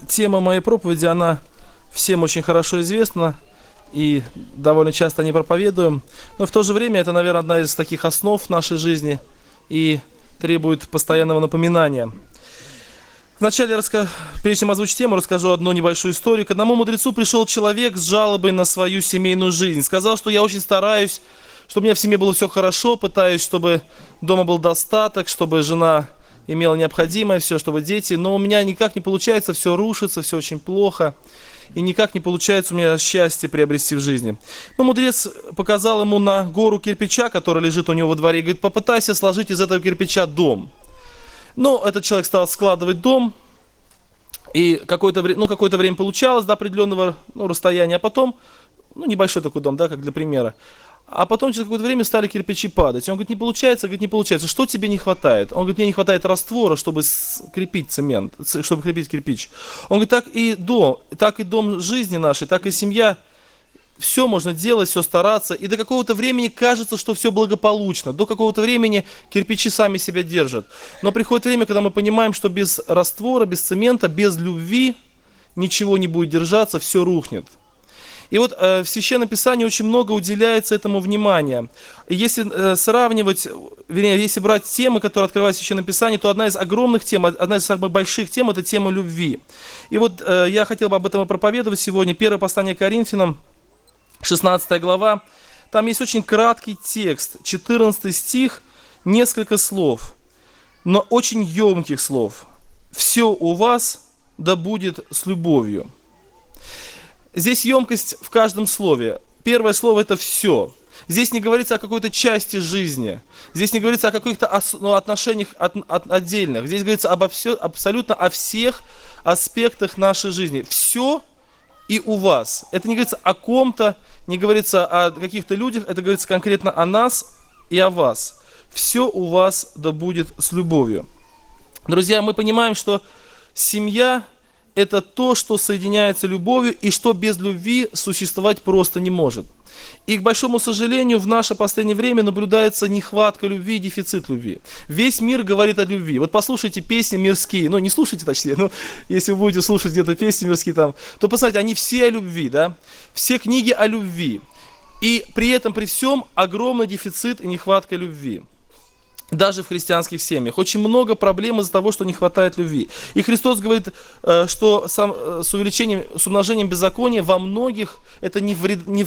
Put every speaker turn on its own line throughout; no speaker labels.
Тема моей проповеди, она всем очень хорошо известна, и довольно часто не проповедуем. Но в то же время это, наверное, одна из таких основ нашей жизни и требует постоянного напоминания. Вначале, прежде чем озвучить тему, расскажу одну небольшую историю. К одному мудрецу пришел человек с жалобой на свою семейную жизнь. Сказал, что я очень стараюсь, чтобы у меня в семье было все хорошо, пытаюсь, чтобы дома был достаток, чтобы жена имела необходимое, все, чтобы дети, но у меня никак не получается, все рушится, все очень плохо, и никак не получается у меня счастье приобрести в жизни. Но мудрец показал ему на гору кирпича, которая лежит у него во дворе, и говорит: попытайся сложить из этого кирпича дом. Но этот человек стал складывать дом, и какое-то время получалось до определенного расстояния, а потом, небольшой такой дом, да, как для примера, а потом через какое-то время стали кирпичи падать. Он говорит: не получается, не получается. Что тебе не хватает? Он говорит: мне не хватает раствора, чтобы крепить цемент, чтобы крепить кирпич. Он говорит: так и дом жизни нашей, так и семья. Все можно делать, все стараться. И до какого-то времени кажется, что все благополучно. До какого-то времени кирпичи сами себя держат. Но приходит время, когда мы понимаем, что без раствора, без цемента, без любви ничего не будет держаться, все рухнет. И вот в Священном Писании очень много уделяется этому внимания. И если сравнивать, вернее, если брать темы, которые открывают Священное Писание, то одна из огромных тем, одна из самых больших тем – это тема любви. И вот я хотел бы об этом и проповедовать сегодня. Первое послание к Коринфянам, 16 глава. Там есть очень краткий текст, 14 стих, несколько слов, но очень емких слов. «Все у вас да будет с любовью». Здесь емкость в каждом слове. Первое слово – это «все». Здесь не говорится о какой-то части жизни. Здесь не говорится о каких-то отношениях отдельных. Здесь говорится абсолютно о всех аспектах нашей жизни. Все и у вас. Это не говорится о ком-то, не говорится о каких-то людях, это говорится конкретно о нас и о вас. Все у вас да будет с любовью. Друзья, мы понимаем, что семья – это то, что соединяется любовью, и что без любви существовать просто не может. И, к большому сожалению, в наше последнее время наблюдается нехватка любви и дефицит любви. Весь мир говорит о любви. Вот послушайте песни мирские, не слушайте точнее, но если вы будете слушать где-то песни мирские там, то посмотрите, они все о любви, да? Все книги о любви. И при этом, при всем, огромный дефицит и нехватка любви. Даже в христианских семьях. Очень много проблем из-за того, что не хватает любви. И Христос говорит, что с умножением беззакония во многих, это ни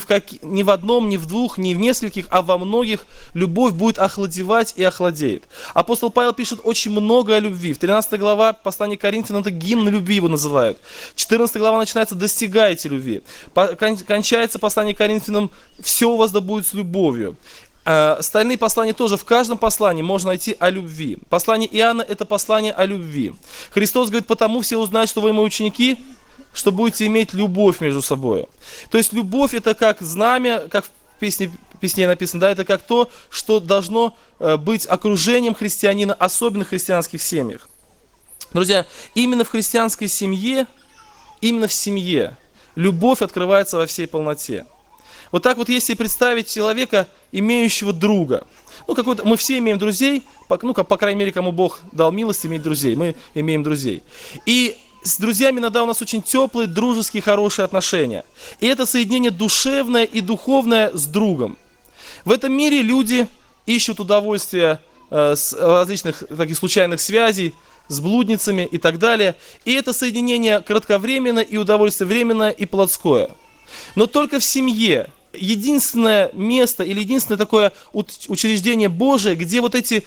в одном, ни в двух, ни в нескольких, а во многих любовь будет охладевать и охладеет. Апостол Павел пишет очень много о любви. В 13 глава послания к Коринфянам это гимн любви его называют. 14 глава начинается «Достигайте любви». Кончается послание к Коринфянам «Все у вас да будет с любовью». Остальные послания тоже, в каждом послании можно найти о любви. Послание Иоанна – это послание о любви. Христос говорит: потому все узнают, что вы мои ученики, что будете иметь любовь между собой. То есть любовь – это как знамя, как в песне написано, да, это как то, что должно быть окружением христианина, особенно в христианских семьях. Друзья, именно в христианской семье, именно в семье любовь открывается во всей полноте. Вот так вот, если представить человека, имеющего друга. Мы все имеем друзей, по крайней мере, кому Бог дал милость иметь друзей. Мы имеем друзей. И с друзьями иногда у нас очень теплые, дружеские, хорошие отношения. И это соединение душевное и духовное с другом. В этом мире люди ищут удовольствия с различных таких случайных связей, с блудницами и так далее. И это соединение кратковременное и удовольствие временное и плотское. Но только в семье единственное место или единственное такое учреждение Божие, где вот эти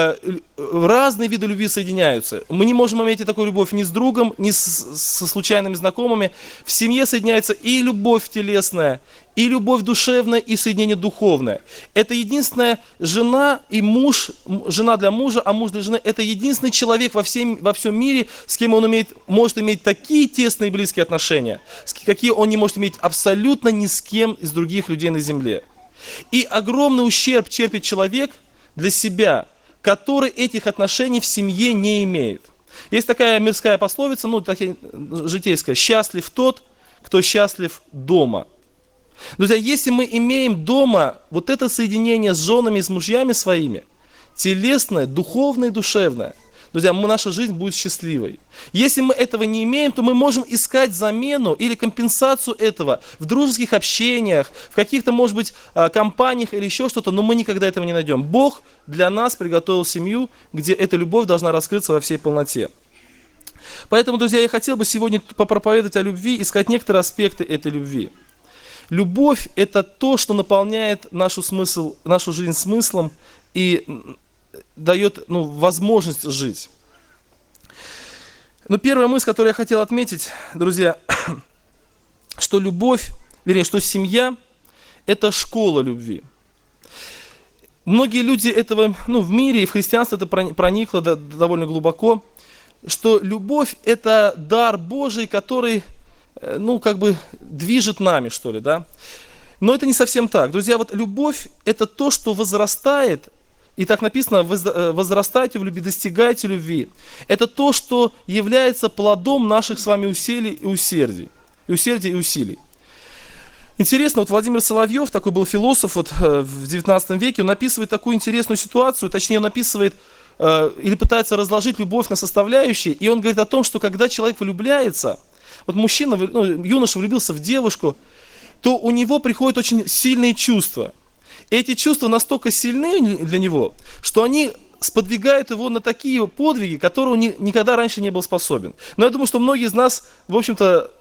разные виды любви соединяются. Мы не можем иметь такую любовь ни с другом, ни со случайными знакомыми. В семье соединяется и любовь телесная, и любовь душевная, и соединение духовное. Это единственная жена и муж, жена для мужа, а муж для жены. Это единственный человек во всем мире, с кем он может иметь такие тесные и близкие отношения, какие он не может иметь абсолютно ни с кем из других людей на земле. И огромный ущерб терпит человек для себя, который этих отношений в семье не имеет. Есть такая мирская пословица, житейская: «Счастлив тот, кто счастлив дома». Друзья, если мы имеем дома вот это соединение с женами, с мужьями своими, телесное, духовное и душевное, друзья, наша жизнь будет счастливой. Если мы этого не имеем, то мы можем искать замену или компенсацию этого в дружеских общениях, в каких-то, может быть, компаниях или еще что-то, но мы никогда этого не найдем. Бог для нас приготовил семью, где эта любовь должна раскрыться во всей полноте. Поэтому, друзья, я хотел бы сегодня попроповедовать о любви и сказать некоторые аспекты этой любви. Любовь – это то, что наполняет нашу жизнь смыслом и дает возможность жить. Но первая мысль, которую я хотел отметить, друзья, что любовь, вернее, что семья – это школа любви. Многие люди этого, в мире и в христианстве это проникло довольно глубоко, что любовь – это дар Божий, который, движет нами, что ли, да. Но это не совсем так. Друзья, вот любовь – это то, что возрастает, и так написано, возрастайте в любви, достигайте любви. Это то, что является плодом наших с вами усилий и усердий. И усилий. Интересно, вот Владимир Соловьев, такой был философ в 19 веке, он описывает такую интересную ситуацию, точнее он описывает или пытается разложить любовь на составляющие, и он говорит о том, что когда человек влюбляется, вот мужчина, юноша влюбился в девушку, то у него приходят очень сильные чувства. Эти чувства настолько сильны для него, что они сподвигают его на такие подвиги, которые он никогда раньше не был способен. Но я думаю, что многие из нас, в общем-то,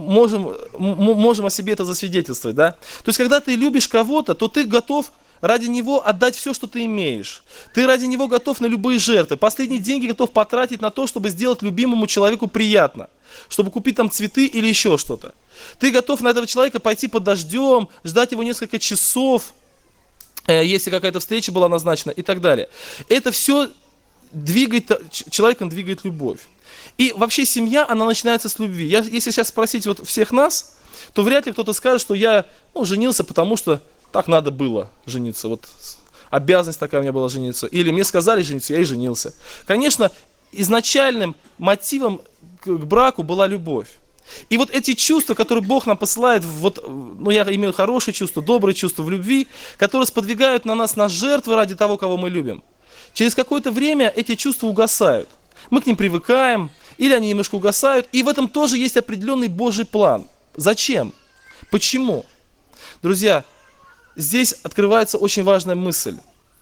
можем о себе это засвидетельствовать. Да? То есть, когда ты любишь кого-то, то ты готов ради него отдать все, что ты имеешь. Ты ради него готов на любые жертвы. Последние деньги готов потратить на то, чтобы сделать любимому человеку приятно. Чтобы купить там цветы или еще что-то. Ты готов на этого человека пойти под дождем, ждать его несколько часов, если какая-то встреча была назначена и так далее. Это все человеком двигает любовь. И вообще семья, она начинается с любви. Если сейчас спросить вот всех нас, то вряд ли кто-то скажет, что я женился, потому что так надо было жениться. Вот обязанность такая у меня была жениться. Или мне сказали жениться, я и женился. Конечно, изначальным мотивом к браку была любовь. И вот эти чувства, которые Бог нам посылает, я имею хорошие чувства, добрые чувства в любви, которые сподвигают на нас жертвы ради того, кого мы любим. Через какое-то время эти чувства угасают. Мы к ним привыкаем, или они немножко угасают. И в этом тоже есть определенный Божий план. Зачем? Почему? Друзья, здесь открывается очень важная мысль.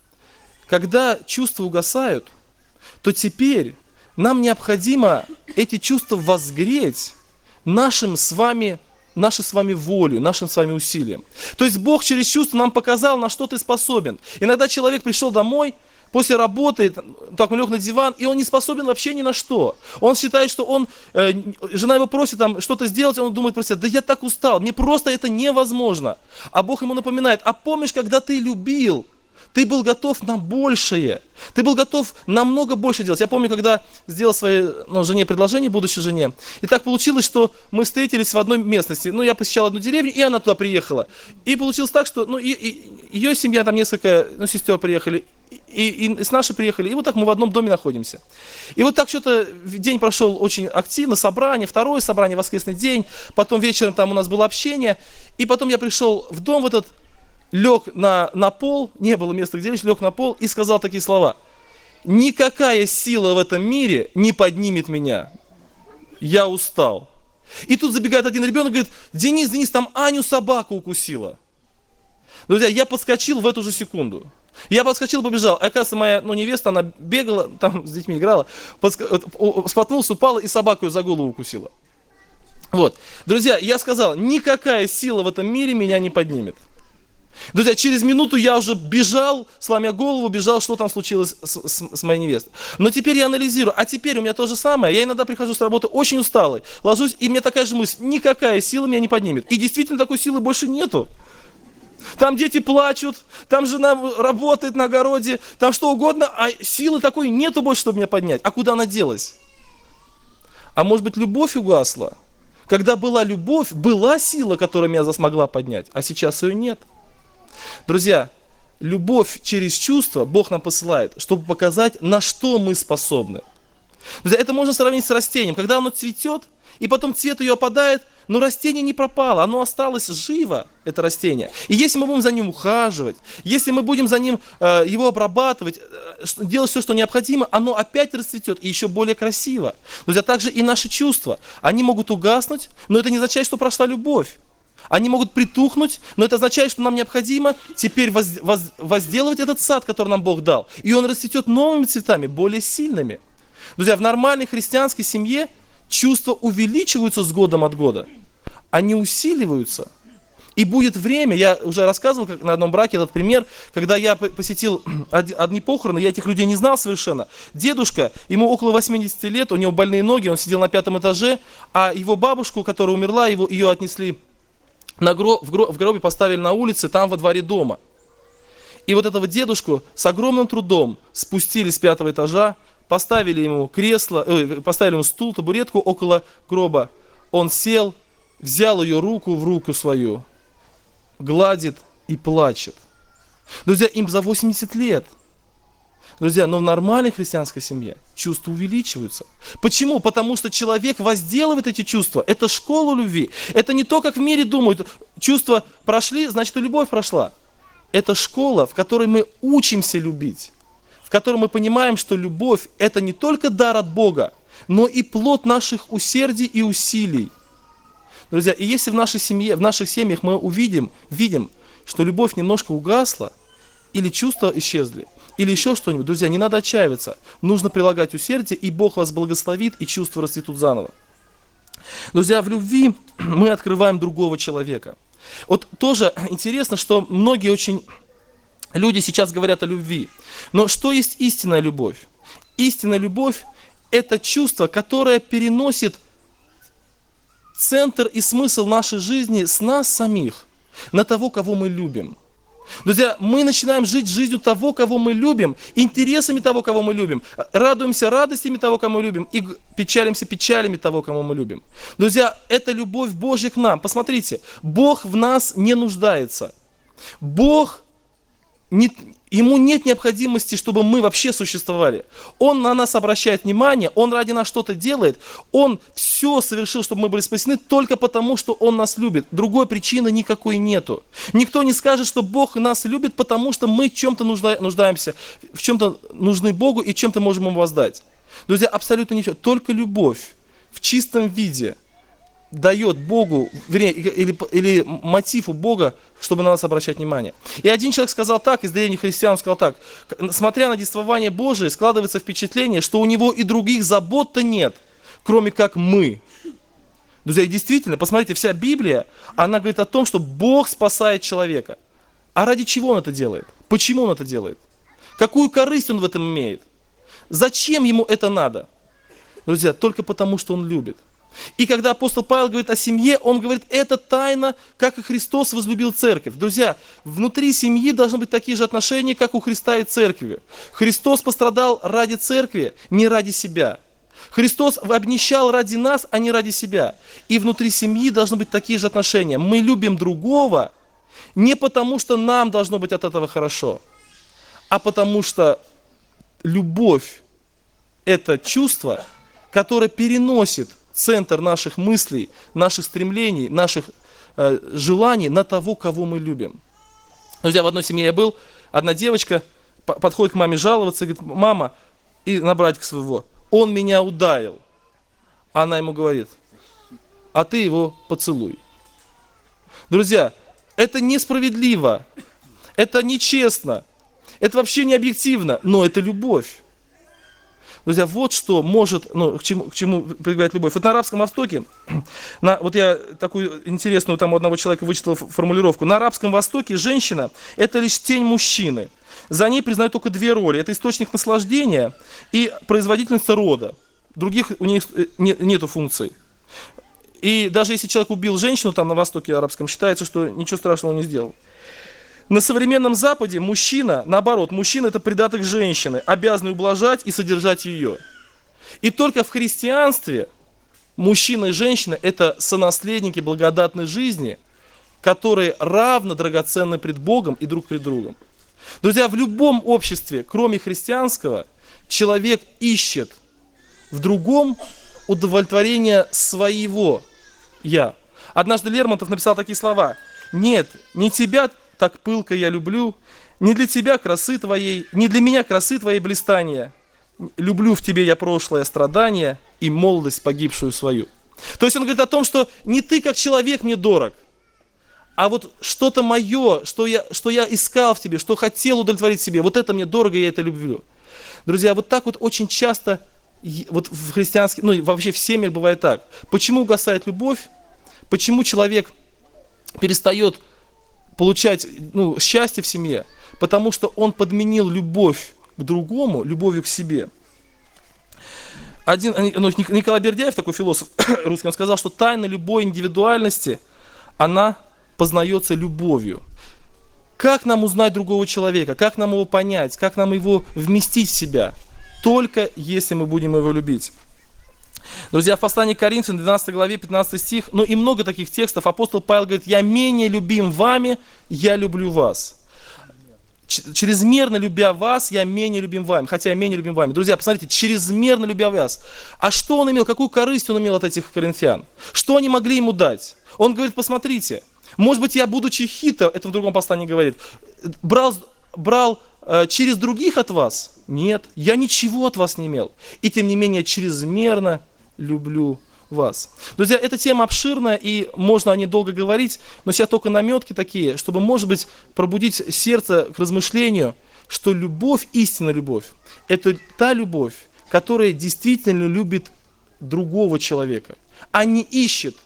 Когда чувства угасают, то теперь нам необходимо эти чувства возгреть нашей с вами волей, нашим с вами усилием. То есть Бог через чувства нам показал, на что ты способен. Иногда человек пришел домой, после работы, так он лег на диван, и он не способен вообще ни на что. Он считает, что жена его просит что-то сделать, он думает про себя, да я так устал, мне просто это невозможно. А Бог ему напоминает, а помнишь, когда ты любил, ты был готов на большее. Ты был готов намного больше делать. Я помню, когда сделал своей жене предложение, будущей жене. И так получилось, что мы встретились в одной местности. Я посещал одну деревню, и она туда приехала. И получилось так, что ее семья, там несколько сестер приехали, и с нашей приехали. И вот так мы в одном доме находимся. И вот так что-то день прошел очень активно, собрание, второе собрание, воскресный день. Потом вечером там у нас было общение. И потом я пришел в дом в этот, лег на пол, не было места, где лечь, лег на пол и сказал такие слова. Никакая сила в этом мире не поднимет меня. Я устал. И тут забегает один ребенок и говорит, Денис, там Аню собака укусила. Друзья, я подскочил в эту же секунду. Я подскочил, побежал. Оказывается, моя невеста, она бегала, там с детьми играла, споткнулась, упала и собаку ее за голову укусила. Вот. Друзья, я сказал, никакая сила в этом мире меня не поднимет. Друзья, через минуту я уже бежал, сломя голову, что там случилось с моей невестой. Но теперь я анализирую, а теперь у меня то же самое. Я иногда прихожу с работы очень усталый, ложусь, и у меня такая же мысль, никакая сила меня не поднимет. И действительно такой силы больше нету. Там дети плачут, там жена работает на огороде, там что угодно, а силы такой нету больше, чтобы меня поднять. А куда она делась? А может быть, любовь угасла? Когда была любовь, была сила, которая меня смогла поднять, а сейчас ее нет. Друзья, любовь через чувства Бог нам посылает, чтобы показать, на что мы способны. Друзья, это можно сравнить с растением. Когда оно цветет, и потом цвет ее опадает, но растение не пропало, оно осталось живо, это растение. И если мы будем за ним ухаживать, если мы будем за ним его обрабатывать, делать все, что необходимо, оно опять расцветет и еще более красиво. Друзья, также и наши чувства, они могут угаснуть, но это не означает, что прошла любовь. Они могут притухнуть, но это означает, что нам необходимо теперь возделывать этот сад, который нам Бог дал. И он расцветет новыми цветами, более сильными. Друзья, в нормальной христианской семье чувства увеличиваются с годом от года. Они усиливаются. И будет время, я уже рассказывал как на одном браке этот пример, когда я посетил одни похороны, я этих людей не знал совершенно. Дедушка, ему около 80 лет, у него больные ноги, он сидел на 5-м этаже, а его бабушку, которая умерла, ее отнесли в гробе, поставили на улице, там во дворе дома. И вот этого дедушку с огромным трудом спустили с 5-го этажа, поставили ему поставили ему стул, табуретку около гроба. Он сел, взял ее руку в руку свою, гладит и плачет. Друзья, им за 80 лет. Друзья, но в нормальной христианской семье чувства увеличиваются. Почему? Потому что человек возделывает эти чувства. Это школа любви. Это не то, как в мире думают. Чувства прошли, значит и любовь прошла. Это школа, в которой мы учимся любить. В которой мы понимаем, что любовь – это не только дар от Бога, но и плод наших усердий и усилий. Друзья, и если в нашей семьях мы видим, что любовь немножко угасла, или чувства исчезли, или еще что-нибудь, друзья, не надо отчаиваться. Нужно прилагать усердие, и Бог вас благословит, и чувства расцветут заново. Друзья, в любви мы открываем другого человека. Вот тоже интересно, что многие люди сейчас говорят о любви. Но что есть истинная любовь? Истинная любовь – это чувство, которое переносит центр и смысл нашей жизни с нас самих на того, кого мы любим. Друзья, мы начинаем жить жизнью того, кого мы любим, интересами того, кого мы любим, радуемся радостями того, кого мы любим, и печалимся печалями того, кого мы любим. Друзья, это любовь Божья к нам. Посмотрите, Бог в нас не нуждается. Ему нет необходимости, чтобы мы вообще существовали. Он на нас обращает внимание, Он ради нас что-то делает. Он все совершил, чтобы мы были спасены, только потому, что Он нас любит. Другой причины никакой нету. Никто не скажет, что Бог нас любит, потому что мы в чем-то нуждаемся, в чем-то нужны Богу и чем-то можем Ему воздать. Друзья, абсолютно ничего. Только любовь в чистом виде дает Богу, или мотив у Бога, чтобы на нас обращать внимание. И один человек сказал так, из древних христиан сказал так: смотря на действование Божие, складывается впечатление, что у него и других забот-то нет, кроме как мы. Друзья, и действительно, посмотрите, вся Библия, она говорит о том, что Бог спасает человека. А ради чего Он это делает? Почему Он это делает? Какую корысть Он в этом имеет? Зачем Ему это надо? Друзья, только потому, что Он любит. И когда апостол Павел говорит о семье, он говорит, это тайна, как и Христос возлюбил церковь. Друзья, внутри семьи должны быть такие же отношения, как у Христа и церкви. Христос пострадал ради церкви, не ради себя. Христос обнищал ради нас, а не ради себя. И внутри семьи должны быть такие же отношения. Мы любим другого не потому, что нам должно быть от этого хорошо, а потому что любовь – это чувство, которое переносит центр наших мыслей, наших стремлений, наших желаний на того, кого мы любим. Друзья, в одной семье я был, одна девочка подходит к маме жаловаться и говорит: мама, и на братика своего, он меня ударил. Она ему говорит: а ты его поцелуй. Друзья, это несправедливо, это нечестно, это вообще не объективно, но это любовь. Друзья, вот что может, к чему прибегает любовь. Вот на Арабском Востоке, вот я такую интересную там у одного человека вычитал формулировку. На Арабском Востоке женщина – это лишь тень мужчины. За ней признают только две роли. Это источник наслаждения и производительница рода. Других у них нету функций. И даже если человек убил женщину там на Востоке Арабском, считается, что ничего страшного не сделал. На современном Западе мужчина, наоборот, мужчина – это придаток женщины, обязанный ублажать и содержать ее. И только в христианстве мужчина и женщина – это сонаследники благодатной жизни, которые равно драгоценны пред Богом и друг пред другом. Друзья, в любом обществе, кроме христианского, человек ищет в другом удовлетворение своего «я». Однажды Лермонтов написал такие слова: «Нет, не тебя так пылко я люблю, не для тебя красы твоей, не для меня красы твоей блистания. Люблю в тебе я прошлое страдание и молодость погибшую свою». То есть он говорит о том, что не ты как человек мне дорог, а вот что-то мое, что я искал в тебе, что хотел удовлетворить себе, вот это мне дорого, я это люблю. Друзья, вот так вот очень часто вот в христианских, ну и вообще в семьях бывает так. Почему угасает любовь? Почему человек перестает получать счастье в семье? Потому что он подменил любовь к другому любовью к себе. Николай Бердяев, такой философ русский, он сказал, что тайна любой индивидуальности, она познается любовью. Как нам узнать другого человека? Как нам его понять? Как нам его вместить в себя? Только если мы будем его любить. Друзья, в послании к Коринфянам, 12 главе, 15 стих, и много таких текстов, апостол Павел говорит: «Я менее любим вами, я люблю вас». Чрезмерно любя вас, я менее любим вами, хотя я менее любим вами. Друзья, посмотрите, чрезмерно любя вас. А что он имел, какую корысть он имел от этих коринфян? Что они могли ему дать? Он говорит: посмотрите, может быть, я, будучи хитр, это в другом послании говорит, брал через других от вас? Нет, я ничего от вас не имел. И тем не менее, чрезмерно люблю вас. Друзья, эта тема обширная, и можно о ней долго говорить, но сейчас только наметки такие, чтобы, может быть, пробудить сердце к размышлению, что любовь, истинная любовь, это та любовь, которая действительно любит другого человека, а не ищет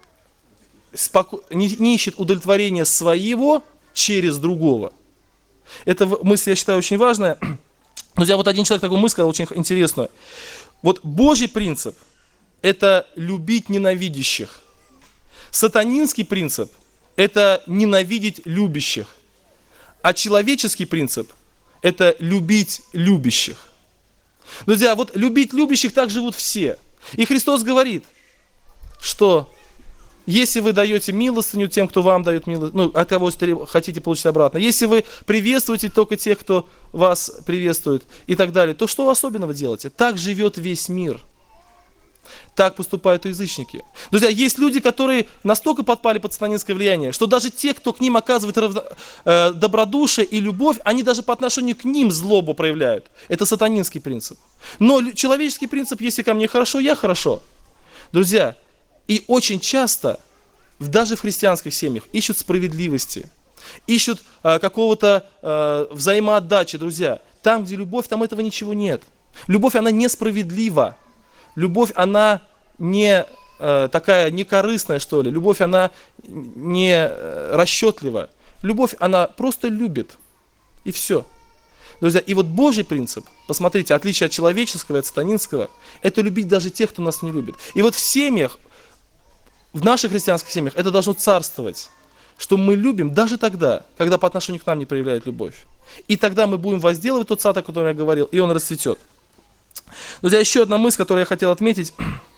удовлетворения своего через другого. Эта мысль, я считаю, очень важная. Друзья, вот один человек такую мысль сказал, очень интересную. Вот Божий принцип – это любить ненавидящих. Сатанинский принцип – это ненавидеть любящих. А человеческий принцип – это любить любящих. Друзья, вот любить любящих так живут все. И Христос говорит, что если вы даете милостыню тем, кто вам дает милостыню, от кого хотите получить обратно, если вы приветствуете только тех, кто вас приветствует и так далее, то что особенного делаете? Так живет весь мир. Так поступают язычники. Друзья, есть люди, которые настолько подпали под сатанинское влияние, что даже те, кто к ним оказывает добродушие и любовь, они даже по отношению к ним злобу проявляют. Это сатанинский принцип. Но человеческий принцип: если ко мне хорошо, я хорошо. Друзья, и очень часто, даже в христианских семьях, ищут справедливости, ищут какого-то взаимоотдачи, друзья. Там, где любовь, там этого ничего нет. Любовь, она несправедлива. Любовь, она не такая некорыстная, что ли. Любовь, она не расчетлива. Любовь, она просто любит. И все. Друзья, и вот Божий принцип, посмотрите, отличие от человеческого и от сатанинского, это любить даже тех, кто нас не любит. И вот в семьях, в наших христианских семьях это должно царствовать, что мы любим даже тогда, когда по отношению к нам не проявляет любовь. И тогда мы будем возделывать тот сад, о котором я говорил, и он расцветет. Друзья, еще одна мысль, которую я хотел отметить.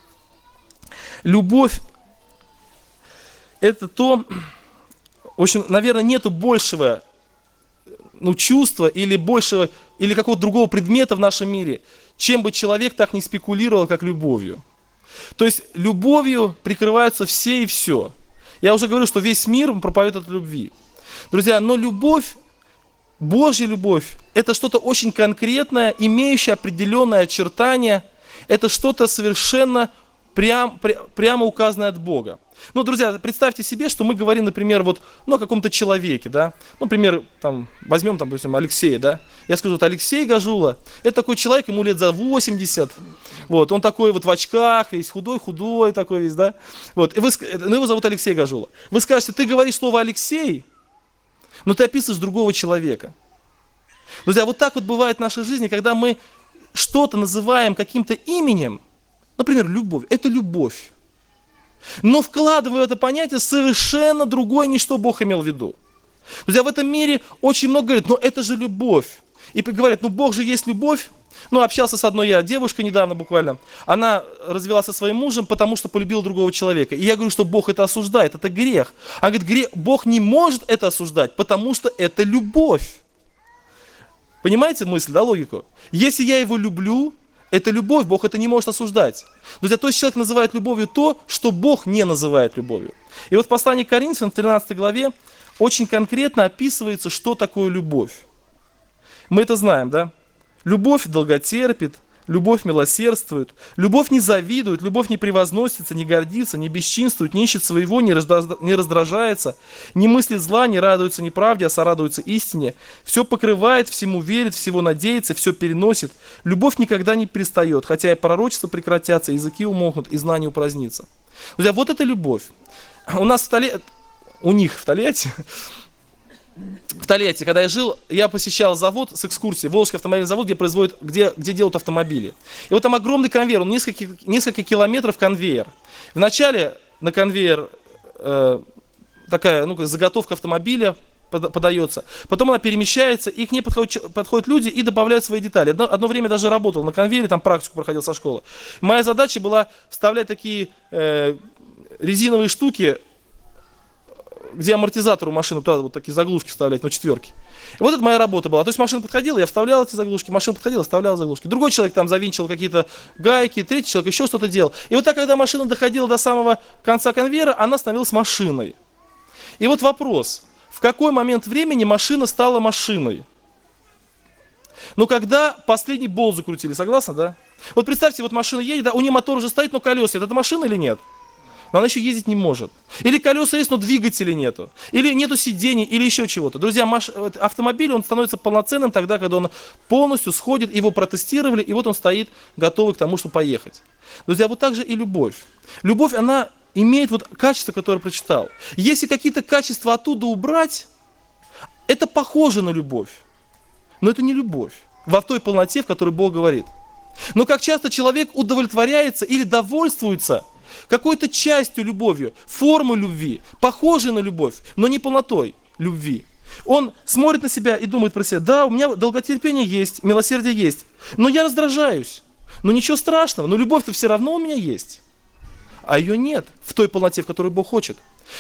Любовь – это то, в общем, наверное, нету большего чувства или большего, или какого-то другого предмета в нашем мире, чем бы человек так не спекулировал, как любовью. То есть любовью прикрываются все и все. Я уже говорю, что весь мир проповедует от любви. Друзья, но любовь, Божья любовь, это что-то очень конкретное, имеющее определенное очертание. Это что-то совершенно прямо указанное от Бога. Друзья, представьте себе, что мы говорим, например, о каком-то человеке, да. Например, возьмем, допустим, Алексея, да. Я скажу, Алексей Гажула, это такой человек, ему лет за 80, он такой в очках, весь худой такой весь, да. И его зовут Алексей Гажула. Вы скажете, ты говоришь слово Алексей, но ты описываешь другого человека. Друзья, вот так бывает в нашей жизни, когда мы что-то называем каким-то именем, например, любовь, это любовь. Но вкладывая в это понятие совершенно другое, не что Бог имел в виду. Друзья, в этом мире очень много говорят, но это же любовь. И говорят, Бог же есть любовь. Общался с одной девушкой недавно буквально. Она развелась со своим мужем, потому что полюбила другого человека. И я говорю, что Бог это осуждает, это грех. Она говорит, Бог не может это осуждать, потому что это любовь. Понимаете мысль, да, логику? Если я его люблю, Это любовь, Бог это не может осуждать. Друзья, то есть человек называет любовью то, что Бог не называет любовью. И вот в послании к Коринфянам в 13 главе очень конкретно описывается, что такое любовь. Мы это знаем, да? Любовь долготерпит, любовь милосердствует, любовь не завидует, любовь не превозносится, не гордится, не бесчинствует, не ищет своего, не раздражается, не мыслит зла, не радуется неправде, а сорадуется истине. Все покрывает, всему верит, всего надеется, все переносит. Любовь никогда не перестает, хотя и пророчества прекратятся, языки умолкнут, и знания упразднится. Друзья, вот это любовь. У нас у них в Тольятти, когда я жил, я посещал завод с экскурсией, Волжский автомобильный завод, где делают автомобили. И вот там огромный конвейер, он несколько километров конвейер. Вначале на конвейер такая заготовка автомобиля подается, потом она перемещается, и к ней подходят люди и добавляют свои детали. Одно время даже работал на конвейере, там практику проходил со школы. Моя задача была вставлять такие резиновые штуки, где амортизатор у машины, туда вот такие заглушки вставлять, четверки. И вот это моя работа была. То есть машина подходила, я вставлял эти заглушки, машина подходила, вставлял заглушки. Другой человек там завинчивал какие-то гайки, третий человек еще что-то делал. И вот так, когда машина доходила до самого конца конвейера, она становилась машиной. И вот вопрос, в какой момент времени машина стала машиной? Когда последний болт закрутили, согласны, да? Вот представьте, вот машина едет, да, у нее мотор уже стоит, но колеса, это машина или нет? Но она еще ездить не может. Или колеса есть, но двигателя нету. Или нету сидений, или еще чего-то. Друзья, автомобиль, он становится полноценным тогда, когда он полностью сходит, его протестировали, и вот он стоит, готовый к тому, чтобы поехать. Друзья, вот так же и любовь. Любовь, она имеет вот качество, которое я прочитал. Если какие-то качества оттуда убрать, это похоже на любовь. Но это не любовь. Во той полноте, в которой Бог говорит. Но как часто человек удовлетворяется или довольствуется какой-то частью любовью, формой любви, похожей на любовь, но не полнотой любви. Он смотрит на себя и думает про себя: да, у меня долготерпение есть, милосердие есть, но я раздражаюсь. Но ничего страшного, но любовь-то все равно у меня есть. А ее нет в той полноте, в которой Бог хочет.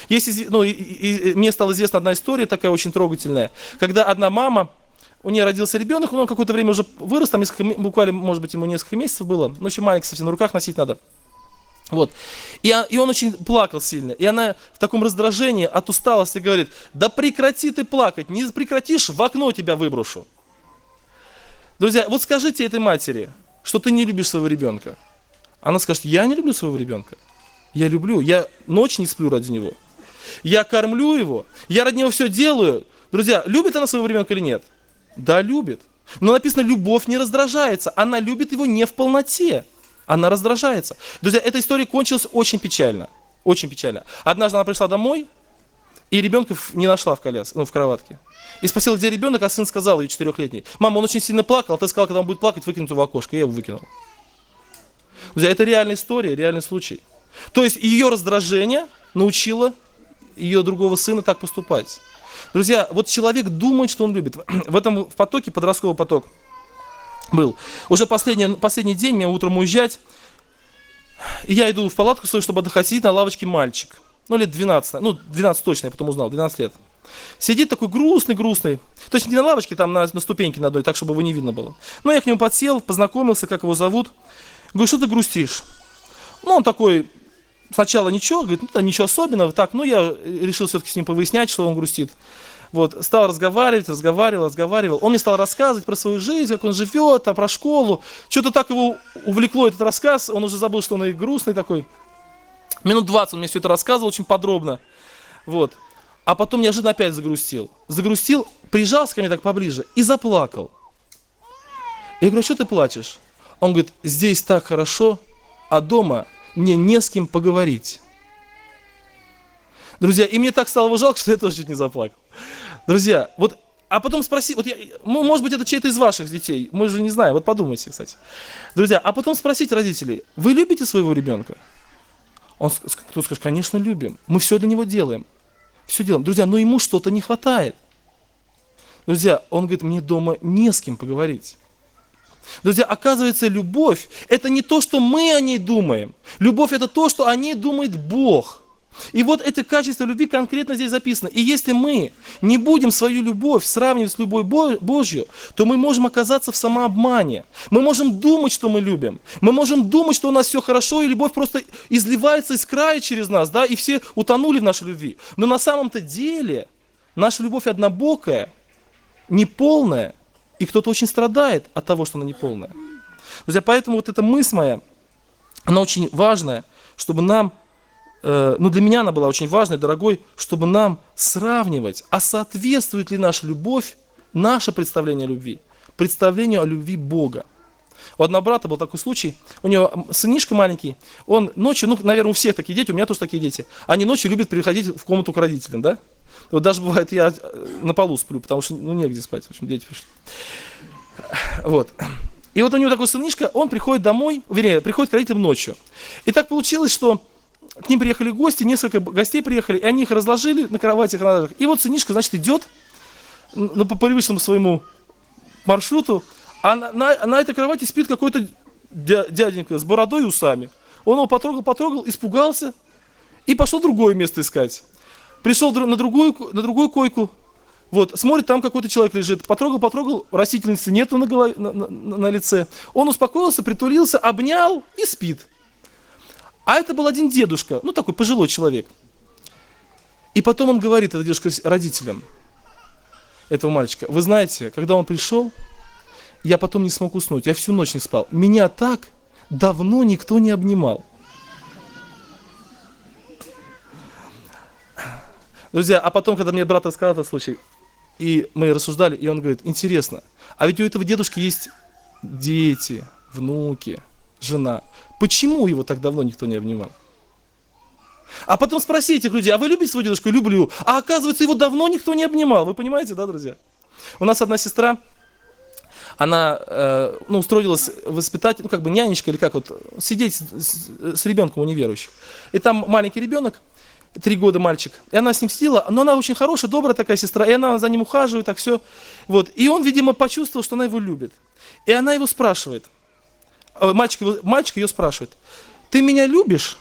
Мне стала известна одна история такая очень трогательная, когда одна мама, у нее родился ребенок, он какое-то время уже вырос, там буквально, может быть, ему несколько месяцев было, но еще маленький совсем, на руках носить надо. Вот. И он очень плакал сильно. И она в таком раздражении от усталости говорит: да прекрати ты плакать, не прекратишь, в окно тебя выброшу. Друзья, вот скажите этой матери, что ты не любишь своего ребенка. Она скажет: я не люблю своего ребенка. Я люблю, я ночь не сплю ради него. Я кормлю его, я ради него все делаю. Друзья, любит она своего ребенка или нет? Да, любит. Но написано: любовь не раздражается, она любит его не в полноте. Она раздражается. Друзья, эта история кончилась очень печально. Очень печально. Однажды она пришла домой, и ребенка не нашла в кроватке. И спросила, где ребенок, а сын сказал, ей 4-летний: мама, он очень сильно плакал, а ты сказал, когда он будет плакать, выкинуть его в окошко. И я его выкинул. Друзья, это реальная история, реальный случай. То есть ее раздражение научило ее другого сына так поступать. Друзья, вот человек думает, что он любит. В потоке, подростковый поток, был. Уже последний день, мне утром уезжать, и я иду в палатку свою, чтобы отдыхать, сидит на лавочке мальчик. Лет 12, 12 точно, я потом узнал, 12 лет. Сидит такой грустный. То есть не на лавочке, там на ступеньке на одной, так, чтобы его не видно было. Но я к нему подсел, познакомился, как его зовут. Говорю: что ты грустишь? Он такой, сначала ничего, говорит: ничего особенного. Так, я решил все-таки с ним повыяснять, что он грустит. Вот, стал разговаривал. Он мне стал рассказывать про свою жизнь, как он живет, про школу. Что-то так его увлекло этот рассказ, он уже забыл, что он и грустный такой. Минут 20 он мне все это рассказывал очень подробно. Вот. А потом неожиданно опять загрустил. Прижался ко мне так поближе и заплакал. Я говорю: что ты плачешь? Он говорит: здесь так хорошо, а дома мне не с кем поговорить. Друзья, и мне так стало его жалко, что я тоже чуть не заплакал. Друзья, а потом спроси, может быть, это чей-то из ваших детей, мы же не знаем, подумайте, кстати. Друзья, а потом спросите родителей: вы любите своего ребенка? Кто скажет: конечно, любим, мы все для него делаем. Все делаем. Друзья, но ему что-то не хватает. Друзья, он говорит: мне дома не с кем поговорить. Друзья, оказывается, любовь – это не то, что мы о ней думаем. Любовь – это то, что о ней думает Бог. И вот это качество любви конкретно здесь записано. И если мы не будем свою любовь сравнивать с любовью Божью, то мы можем оказаться в самообмане. Мы можем думать, что мы любим. Мы можем думать, что у нас все хорошо, и любовь просто изливается из края через нас, да, и все утонули в нашей любви. Но на самом-то деле наша любовь однобокая, неполная, и кто-то очень страдает от того, что она неполная. Друзья, поэтому вот эта мысль моя, она очень важная, чтобы нам, для меня она была очень важной, дорогой, чтобы нам сравнивать, а соответствует ли наша любовь, наше представление о любви, представлению о любви Бога. У одного брата был такой случай, у него сынишка маленький, он ночью, наверное, у всех такие дети, у меня тоже такие дети, они ночью любят приходить в комнату к родителям, да? Вот даже бывает, я на полу сплю, потому что, негде спать, в общем, дети пришли. Вот. И вот у него такой сынишка, он приходит домой, приходит к родителям ночью. И так получилось, что к ним приехали гости, несколько гостей приехали, и они их разложили на кроватях. И вот сынишка, значит, идет по привычному своему маршруту, а на этой кровати спит какой-то дяденька с бородой и усами. Он его потрогал, испугался и пошел другое место искать. Пришел на другую койку, вот, смотрит, там какой-то человек лежит, потрогал, растительности нету на лице. Он успокоился, притулился, обнял и спит. А это был один дедушка, такой пожилой человек. И потом он говорит, эта дедушка, родителям этого мальчика: вы знаете, когда он пришел, я потом не смог уснуть, я всю ночь не спал. Меня так давно никто не обнимал. Друзья, а потом, когда мне брат рассказал этот случай, и мы рассуждали, и он говорит: интересно, а ведь у этого дедушки есть дети, внуки, жена. Почему его так давно никто не обнимал? А потом спроси этих людей: а вы любите своего дедушку? Люблю. А оказывается, его давно никто не обнимал. Вы понимаете, да, друзья? У нас одна сестра, она устроилась воспитать, нянечка или сидеть с ребенком у неверующих. И там маленький ребенок, 3 года мальчик, и она с ним сидела, но она очень хорошая, добрая такая сестра, и она за ним ухаживает, так все. Вот. И он, видимо, почувствовал, что она его любит. И она его спрашивает, мальчик ее спрашивает: ты меня любишь?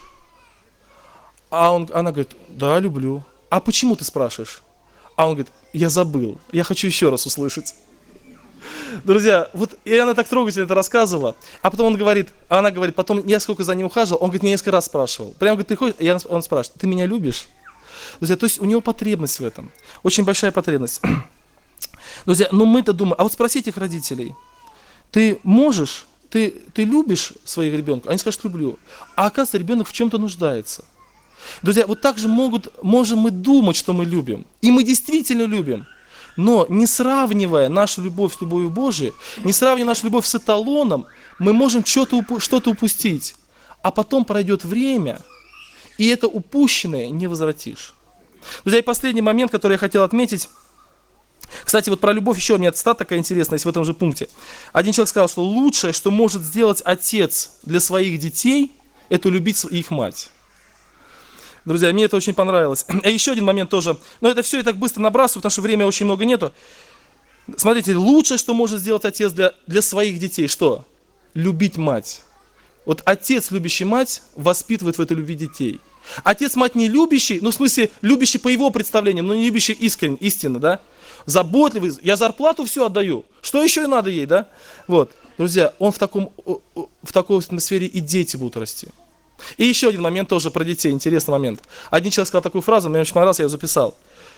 Она говорит: да, люблю. А почему ты спрашиваешь? А он говорит: я забыл, я хочу еще раз услышать. Друзья, и она так трогательно это рассказывала, а потом она говорит, потом я сколько за ним ухаживал, он говорит, меня несколько раз спрашивал. Прямо говорит, приходит, и он спрашивает: ты меня любишь? Друзья, то есть у него потребность в этом, очень большая потребность. Друзья, мы-то думаем, а вот спросите их родителей: ты можешь, ты любишь своих ребенка? Они скажут: люблю. А оказывается, ребенок в чем-то нуждается. Друзья, вот так же можем мы думать, что мы любим, и мы действительно любим. Но не сравнивая нашу любовь с любовью Божией, не сравнивая нашу любовь с эталоном, мы можем что-то упустить. А потом пройдет время, и это упущенное не возвратишь. Друзья, и последний момент, который я хотел отметить. Кстати, вот про любовь еще у меня цитата такая интересная есть в этом же пункте. Один человек сказал, что лучшее, что может сделать отец для своих детей, это любить их мать. Друзья, мне это очень понравилось. И еще один момент тоже. Но это все я так быстро набрасываю, потому что времени очень много нету. Смотрите, лучшее, что может сделать отец для своих детей, что? Любить мать. Вот отец, любящий мать, воспитывает в этой любви детей. Отец, мать не любящий, в смысле, любящий по его представлениям, но не любящий истинно, да? Заботливый, я зарплату все отдаю. Что еще и надо ей, да? Вот. Друзья, он в такой атмосфере и дети будут расти. И еще один момент тоже про детей, интересный момент. Один человек сказал такую фразу, мне очень понравилось, я ее записал.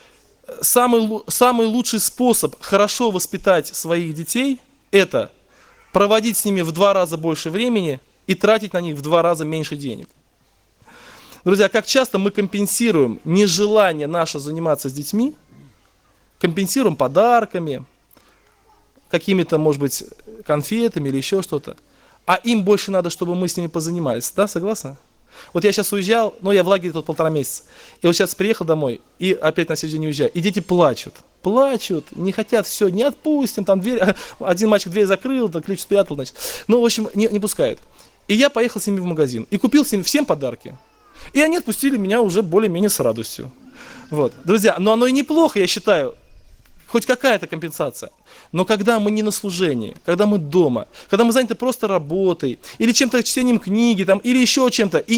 Самый лучший способ хорошо воспитать своих детей – это проводить с ними в 2 раза больше времени и тратить на них в 2 раза меньше денег. Друзья, как часто мы компенсируем нежелание наше заниматься с детьми, компенсируем подарками, какими-то, может быть, конфетами или еще что-то. А им больше надо, чтобы мы с ними позанимались. Да, согласны? Вот я сейчас уезжал, я в лагере тут 1,5 месяца. И вот сейчас приехал домой и опять на следующий день уезжаю. И дети плачут, не хотят, все, не отпустим, там дверь. Один мальчик дверь закрыл, ключ спрятал, значит. В общем, не пускают. И я поехал с ними в магазин и купил с ними всем подарки. И они отпустили меня уже более-менее с радостью. Вот. Друзья, но оно и неплохо, я считаю. хоть какая-то компенсация. Но когда мы не на служении, когда мы дома, когда мы заняты просто работой, или чем-то, чтением книги, там, или еще чем-то, и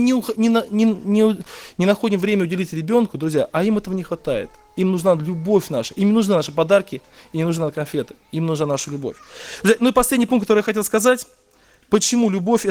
не находим время уделить ребенку, друзья, а им этого не хватает. Им нужна любовь наша, им нужны наши подарки, и не нужны конфеты, им нужна наша любовь. Друзья, ну и последний пункт, который я хотел сказать, почему любовь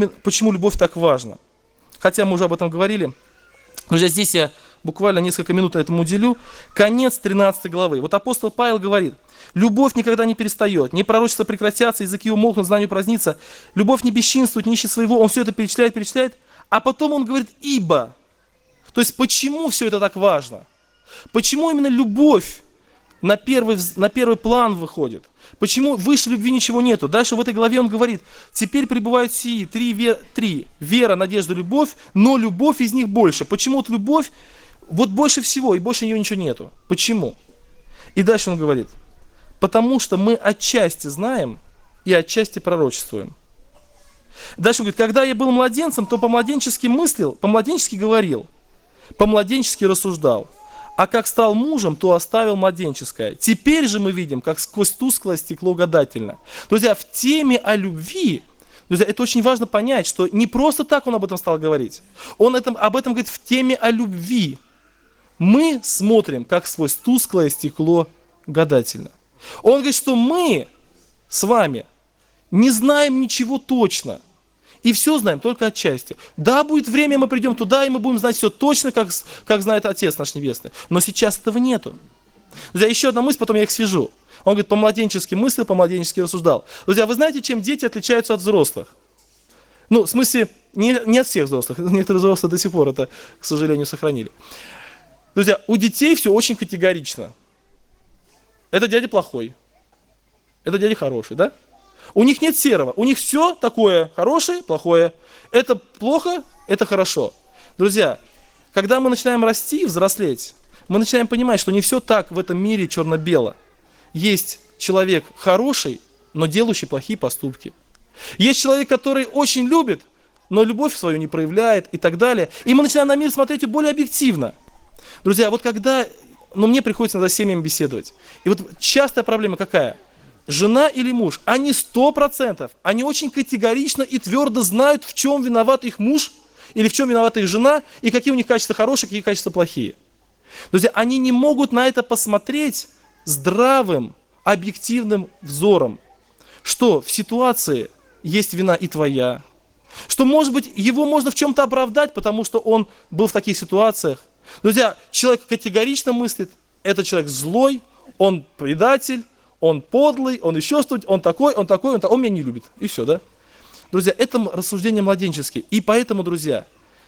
так важна. Хотя мы уже об этом говорили. Друзья, здесь я буквально несколько минут этому уделю. Конец 13 главы. Вот апостол Павел говорит: любовь никогда не перестает, не пророчества прекратятся, языки умолкнут, знанию празднится. Любовь не бесчинствует, не ищет своего. Он все это перечисляет. А потом он говорит: ибо. То есть почему все это так важно? Почему именно любовь на первый план выходит? Почему выше любви ничего нету? Дальше в этой главе он говорит: теперь пребывают сии три: вера, надежда, любовь, но любовь из них больше. Почему вот любовь вот больше всего, и больше нее ничего нету? Почему? И дальше он говорит: потому что мы отчасти знаем и отчасти пророчествуем. Дальше он говорит: когда я был младенцем, то по-младенчески мыслил, по-младенчески говорил, по-младенчески рассуждал. А как стал мужем, то оставил младенческое. Теперь же мы видим, как сквозь тусклое стекло гадательно. Друзья, в теме о любви, друзья, это очень важно понять, что не просто так он об этом стал говорить. Он об этом говорит в теме о любви. Мы смотрим, как сквозь тусклое стекло гадательно. Он говорит, что мы с вами не знаем ничего точно. И все знаем только отчасти. Да, будет время, мы придем туда, и мы будем знать все точно, как знает Отец наш Небесный. Но сейчас этого нету. Друзья, еще одна мысль, потом я их свяжу. Он говорит: по-младенчески мыслил, по-младенчески рассуждал. Друзья, вы знаете, чем дети отличаются от взрослых? Ну, в смысле, не от всех взрослых. Некоторые взрослые до сих пор это, к сожалению, сохранили. Друзья, у детей все очень категорично. Это дядя плохой. Это дядя хороший, да? У них нет серого, у них все такое хорошее, плохое. Это плохо, это хорошо. Друзья, когда мы начинаем расти, взрослеть, мы начинаем понимать, что не все так в этом мире черно-бело. Есть человек хороший, но делающий плохие поступки. Есть человек, который очень любит, но любовь свою не проявляет и так далее. И мы начинаем на мир смотреть более объективно. Друзья, вот когда, мне приходится иногда с семьями беседовать. И вот частая проблема какая? Жена или муж, они 100%, они очень категорично и твердо знают, в чем виноват их муж, или в чем виновата их жена, и какие у них качества хорошие, какие качества плохие. Друзья, они не могут на это посмотреть здравым, объективным взором, что в ситуации есть вина и твоя, что, может быть, его можно в чем-то оправдать, потому что он был в таких ситуациях. Друзья, человек категорично мыслит: этот человек злой, он предатель, он подлый, он еще что-то, он такой, он меня не любит. И все, да? Друзья, это рассуждения младенческие. И поэтому, друзья,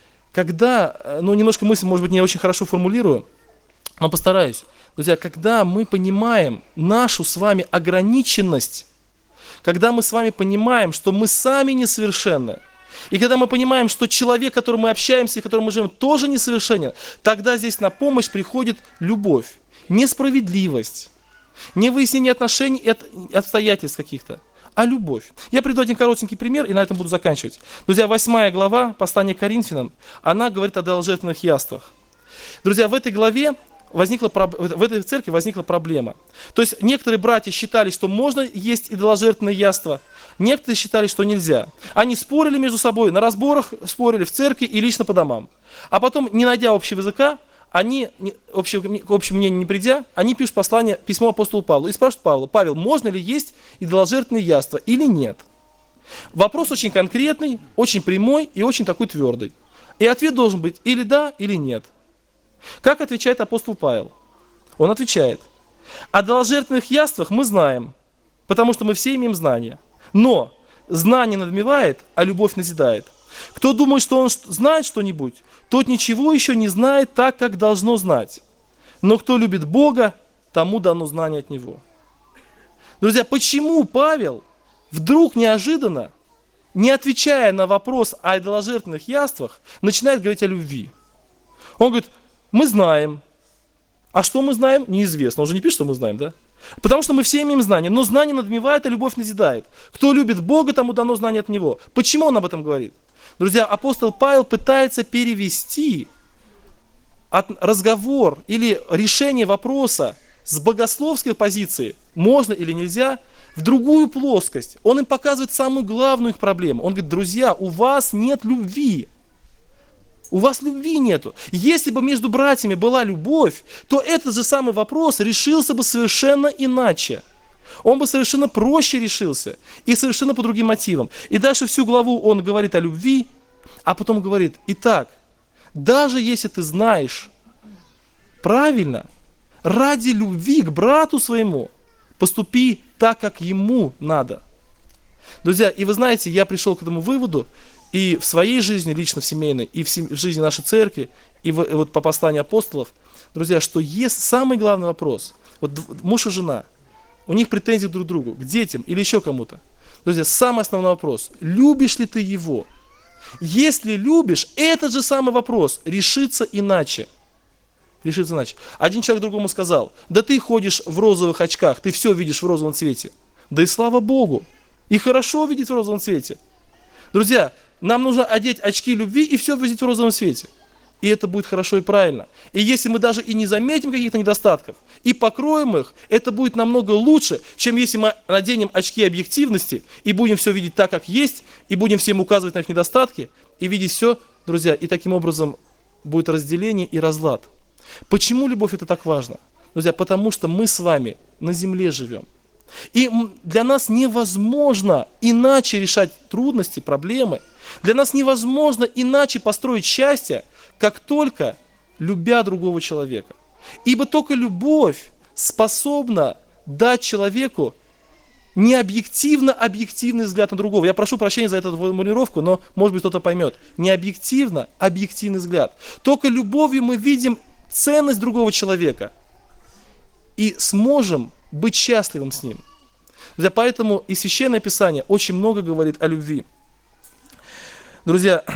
когда, немножко мысль, может быть, не очень хорошо формулирую, но постараюсь. Друзья, когда мы понимаем нашу с вами ограниченность, когда мы с вами понимаем, что мы сами несовершенны, и когда мы понимаем, что человек, с которым мы общаемся и с которым мы живем, тоже несовершенен, тогда здесь на помощь приходит любовь, несправедливость, не выяснение отношений и обстоятельств каких-то, а любовь. Я приведу один коротенький пример, и на этом буду заканчивать. Друзья, 8 глава послания к Коринфянам, она говорит о идоложертвенных яствах. Друзья, в этой главе в этой церкви возникла проблема. То есть некоторые братья считали, что можно есть идоложертвенные яства, некоторые считали, что нельзя. Они спорили между собой, на разборах спорили в церкви и лично по домам. А потом, не найдя общего языка, они, к общему мнению не придя, они пишут письмо апостолу Павлу и спрашивают Павла: Павел, можно ли есть идоложертвенные яства или нет? Вопрос очень конкретный, очень прямой и очень такой твердый. И ответ должен быть или да, или нет. Как отвечает апостол Павел? Он отвечает: о идоложертвенных яствах мы знаем, потому что мы все имеем знания. Но знание надмевает, а любовь назидает. Кто думает, что он знает что-нибудь, тот ничего еще не знает так, как должно знать. Но кто любит Бога, тому дано знание от Него. Друзья, почему Павел вдруг неожиданно, не отвечая на вопрос о идоложертвенных яствах, начинает говорить о любви? Он говорит: мы знаем. А что мы знаем, неизвестно. Он же не пишет, что мы знаем, да? Потому что мы все имеем знания. Но знание надмевает, а любовь назидает. Кто любит Бога, тому дано знание от Него. Почему он об этом говорит? Друзья, апостол Павел пытается перевести разговор или решение вопроса с богословской позиции, можно или нельзя, в другую плоскость. Он им показывает самую главную их проблему. Он говорит: друзья, у вас нет любви. У вас любви нету. Если бы между братьями была любовь, то этот же самый вопрос решился бы совершенно иначе. Он бы совершенно проще решился и совершенно по другим мотивам. И дальше всю главу он говорит о любви, а потом говорит: итак, даже если ты знаешь правильно, ради любви к брату своему поступи так, как ему надо. Друзья, и вы знаете, я пришел к этому выводу и в своей жизни, лично в семейной, и в жизни нашей церкви, и вот по посланию апостолов, друзья, что есть самый главный вопрос. Вот муж и жена, у них претензии друг к другу, к детям или еще кому-то. Друзья, самый основной вопрос: любишь ли ты его? Если любишь, этот же самый вопрос решится иначе. Решится иначе. Один человек другому сказал: да ты ходишь в розовых очках, ты все видишь в розовом цвете. Да и слава Богу, и хорошо видеть в розовом цвете. Друзья, нам нужно одеть очки любви и все видеть в розовом цвете. И это будет хорошо и правильно. И если мы даже и не заметим каких-то недостатков, и покроем их, это будет намного лучше, чем если мы наденем очки объективности и будем все видеть так, как есть, и будем всем указывать на их недостатки, и видеть все, друзья, и таким образом будет разделение и разлад. Почему любовь это так важно? Друзья, потому что мы с вами на земле живем. И для нас невозможно иначе решать трудности, проблемы. Для нас невозможно иначе построить счастье, как только любя другого человека. Ибо только любовь способна дать человеку не объективный взгляд на другого. Я прошу прощения за эту формулировку, но, может быть, кто-то поймет. Не объективный взгляд. Только любовью мы видим ценность другого человека и сможем быть счастливым с ним. Друзья, поэтому и Священное Писание очень много говорит о любви. Друзья,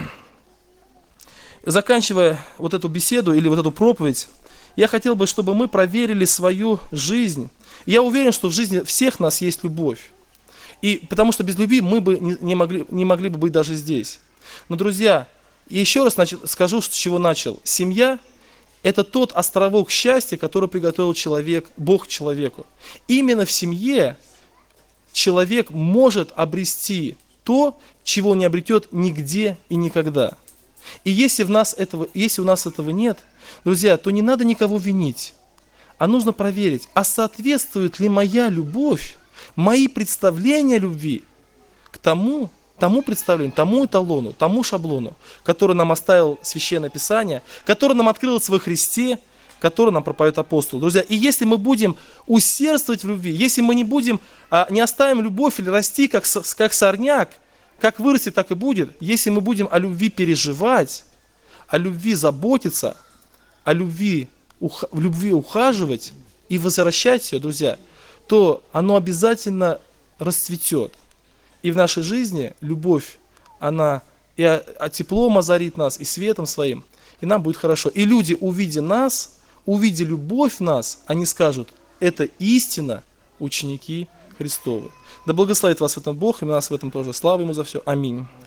заканчивая вот эту беседу или вот эту проповедь, я хотел бы, чтобы мы проверили свою жизнь. Я уверен, что в жизни всех нас есть любовь. И потому что без любви мы бы не могли бы быть даже здесь. Но, друзья, еще раз скажу, с чего начал. Семья – это тот островок счастья, который приготовил Бог человеку. Именно в семье человек может обрести то, чего не обретет нигде и никогда. И если у нас этого нет, друзья, то не надо никого винить, а нужно проверить, а соответствует ли моя любовь, мои представления о любви к тому представлению, тому эталону, тому шаблону, который нам оставил Священное Писание, который нам открыл во Христе, который нам проповедует апостол. Друзья, и если мы будем усердствовать в любви, если мы не оставим любовь или расти как сорняк, как вырастет, так и будет, если мы будем о любви переживать, о любви заботиться, в любви ухаживать и возвращать ее, друзья, то оно обязательно расцветет. И в нашей жизни любовь, она теплом озарит нас и светом своим, и нам будет хорошо. И люди, увидя любовь в нас, они скажут: это истина ученики Христовы. Да благословит вас в этом Бог, и нас в этом тоже. Слава Ему за все. Аминь.